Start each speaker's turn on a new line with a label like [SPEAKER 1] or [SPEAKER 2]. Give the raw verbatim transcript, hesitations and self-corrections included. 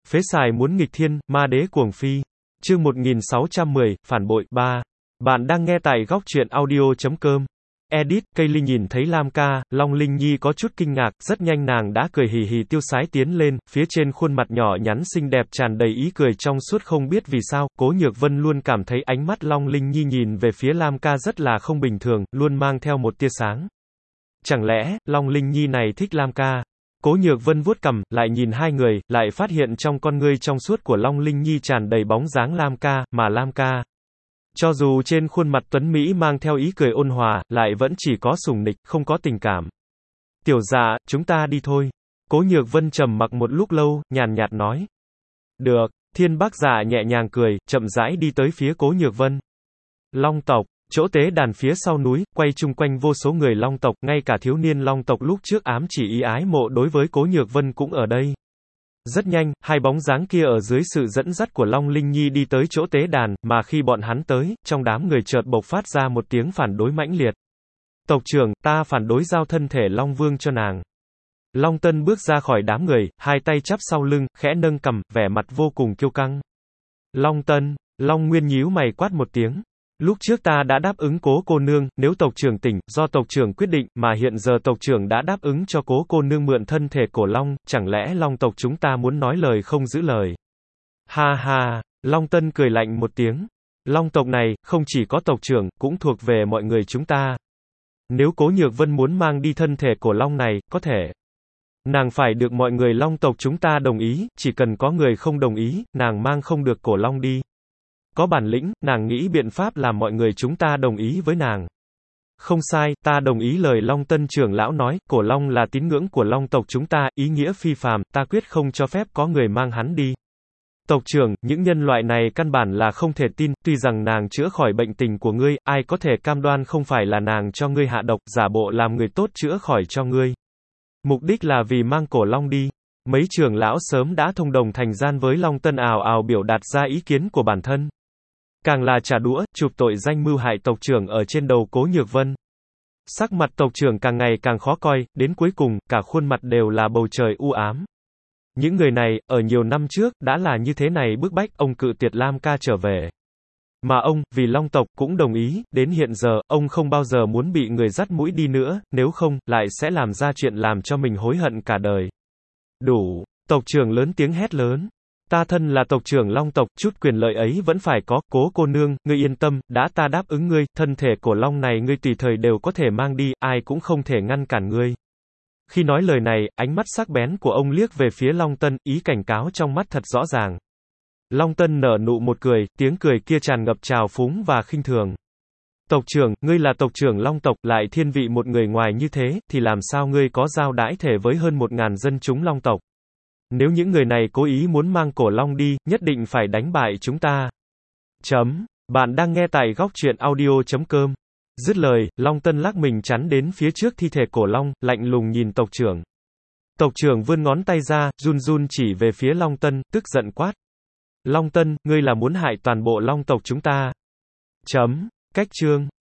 [SPEAKER 1] Phế xài muốn nghịch thiên, ma đế cuồng phi. Chương một nghìn sáu trăm mười, phản bội, ba. Bạn đang nghe tại góc truyện audio chấm com. Edit, Cây Ly nhìn thấy Lam ca, Long Linh Nhi có chút kinh ngạc, rất nhanh nàng đã cười hì hì tiêu sái tiến lên, phía trên khuôn mặt nhỏ nhắn xinh đẹp tràn đầy ý cười trong suốt không biết vì sao, Cố Nhược Vân luôn cảm thấy ánh mắt Long Linh Nhi nhìn về phía Lam ca rất là không bình thường, luôn mang theo một tia sáng. Chẳng lẽ, Long Linh Nhi này thích Lam ca? Cố Nhược Vân vuốt cằm, lại nhìn hai người, lại phát hiện trong con ngươi trong suốt của Long Linh Nhi tràn đầy bóng dáng Lam ca, mà Lam ca, cho dù trên khuôn mặt tuấn Mỹ mang theo ý cười ôn hòa, lại vẫn chỉ có sủng nịch, không có tình cảm. Tiểu dạ, chúng ta đi thôi. Cố Nhược Vân trầm mặc một lúc lâu, nhàn nhạt nói. Được, Thiên Bác Dạ nhẹ nhàng cười, chậm rãi đi tới phía Cố Nhược Vân. Long tộc, chỗ tế đàn phía sau núi, quay chung quanh vô số người Long tộc, ngay cả thiếu niên Long tộc lúc trước ám chỉ ý ái mộ đối với Cố Nhược Vân cũng ở đây. Rất nhanh, hai bóng dáng kia ở dưới sự dẫn dắt của Long Linh Nhi đi tới chỗ tế đàn, mà khi bọn hắn tới, trong đám người chợt bộc phát ra một tiếng phản đối mãnh liệt. Tộc trưởng, ta phản đối giao thân thể Long Vương cho nàng. Long Tân bước ra khỏi đám người, hai tay chắp sau lưng, khẽ nâng cằm, vẻ mặt vô cùng kiêu căng. Long Tân, Long Nguyên nhíu mày quát một tiếng. Lúc trước ta đã đáp ứng Cố cô nương, nếu tộc trưởng tỉnh, do tộc trưởng quyết định, mà hiện giờ tộc trưởng đã đáp ứng cho Cố cô nương mượn thân thể cổ Long, chẳng lẽ Long tộc chúng ta muốn nói lời không giữ lời? Ha ha, Long Tân cười lạnh một tiếng. Long tộc này, không chỉ có tộc trưởng, cũng thuộc về mọi người chúng ta. Nếu Cố Nhược Vân muốn mang đi thân thể cổ Long này, có thể. Nàng phải được mọi người Long tộc chúng ta đồng ý, chỉ cần có người không đồng ý, nàng mang không được cổ Long đi. Có bản lĩnh, nàng nghĩ biện pháp làm mọi người chúng ta đồng ý với nàng. Không sai, ta đồng ý lời Long Tân trưởng lão nói, cổ Long là tín ngưỡng của Long tộc chúng ta, ý nghĩa phi phàm, ta quyết không cho phép có người mang hắn đi. Tộc trưởng, những nhân loại này căn bản là không thể tin, tuy rằng nàng chữa khỏi bệnh tình của ngươi, ai có thể cam đoan không phải là nàng cho ngươi hạ độc, giả bộ làm người tốt chữa khỏi cho ngươi. Mục đích là vì mang cổ Long đi. Mấy trưởng lão sớm đã thông đồng thành gian với Long Tân ào ào biểu đạt ra ý kiến của bản thân. Càng là trả đũa, chụp tội danh mưu hại tộc trưởng ở trên đầu Cố Nhược Vân. Sắc mặt tộc trưởng càng ngày càng khó coi, đến cuối cùng, cả khuôn mặt đều là bầu trời u ám. Những người này, ở nhiều năm trước, đã là như thế này bức bách ông cự tuyệt Lam ca trở về. Mà ông, vì Long tộc, cũng đồng ý, đến hiện giờ, ông không bao giờ muốn bị người dắt mũi đi nữa, nếu không, lại sẽ làm ra chuyện làm cho mình hối hận cả đời. Đủ, tộc trưởng lớn tiếng hét lớn. Ta thân là tộc trưởng Long tộc, chút quyền lợi ấy vẫn phải có, Cố cô nương, ngươi yên tâm, đã ta đáp ứng ngươi, thân thể cổ Long này ngươi tùy thời đều có thể mang đi, ai cũng không thể ngăn cản ngươi. Khi nói lời này, ánh mắt sắc bén của ông liếc về phía Long Tân, ý cảnh cáo trong mắt thật rõ ràng. Long Tân nở nụ một cười, tiếng cười kia tràn ngập trào phúng và khinh thường. Tộc trưởng, ngươi là tộc trưởng Long tộc, lại thiên vị một người ngoài như thế, thì làm sao ngươi có giao đãi thể với hơn một ngàn dân chúng Long tộc? Nếu những người này cố ý muốn mang cổ Long đi, nhất định phải đánh bại chúng ta. Chấm. Bạn đang nghe tại góc truyện audio chấm com. Dứt lời, Long Tân lắc mình chắn đến phía trước thi thể cổ Long, lạnh lùng nhìn tộc trưởng. Tộc trưởng vươn ngón tay ra, run run chỉ về phía Long Tân, tức giận quát. Long Tân, ngươi là muốn hại toàn bộ Long tộc chúng ta. Chấm. Cách chương.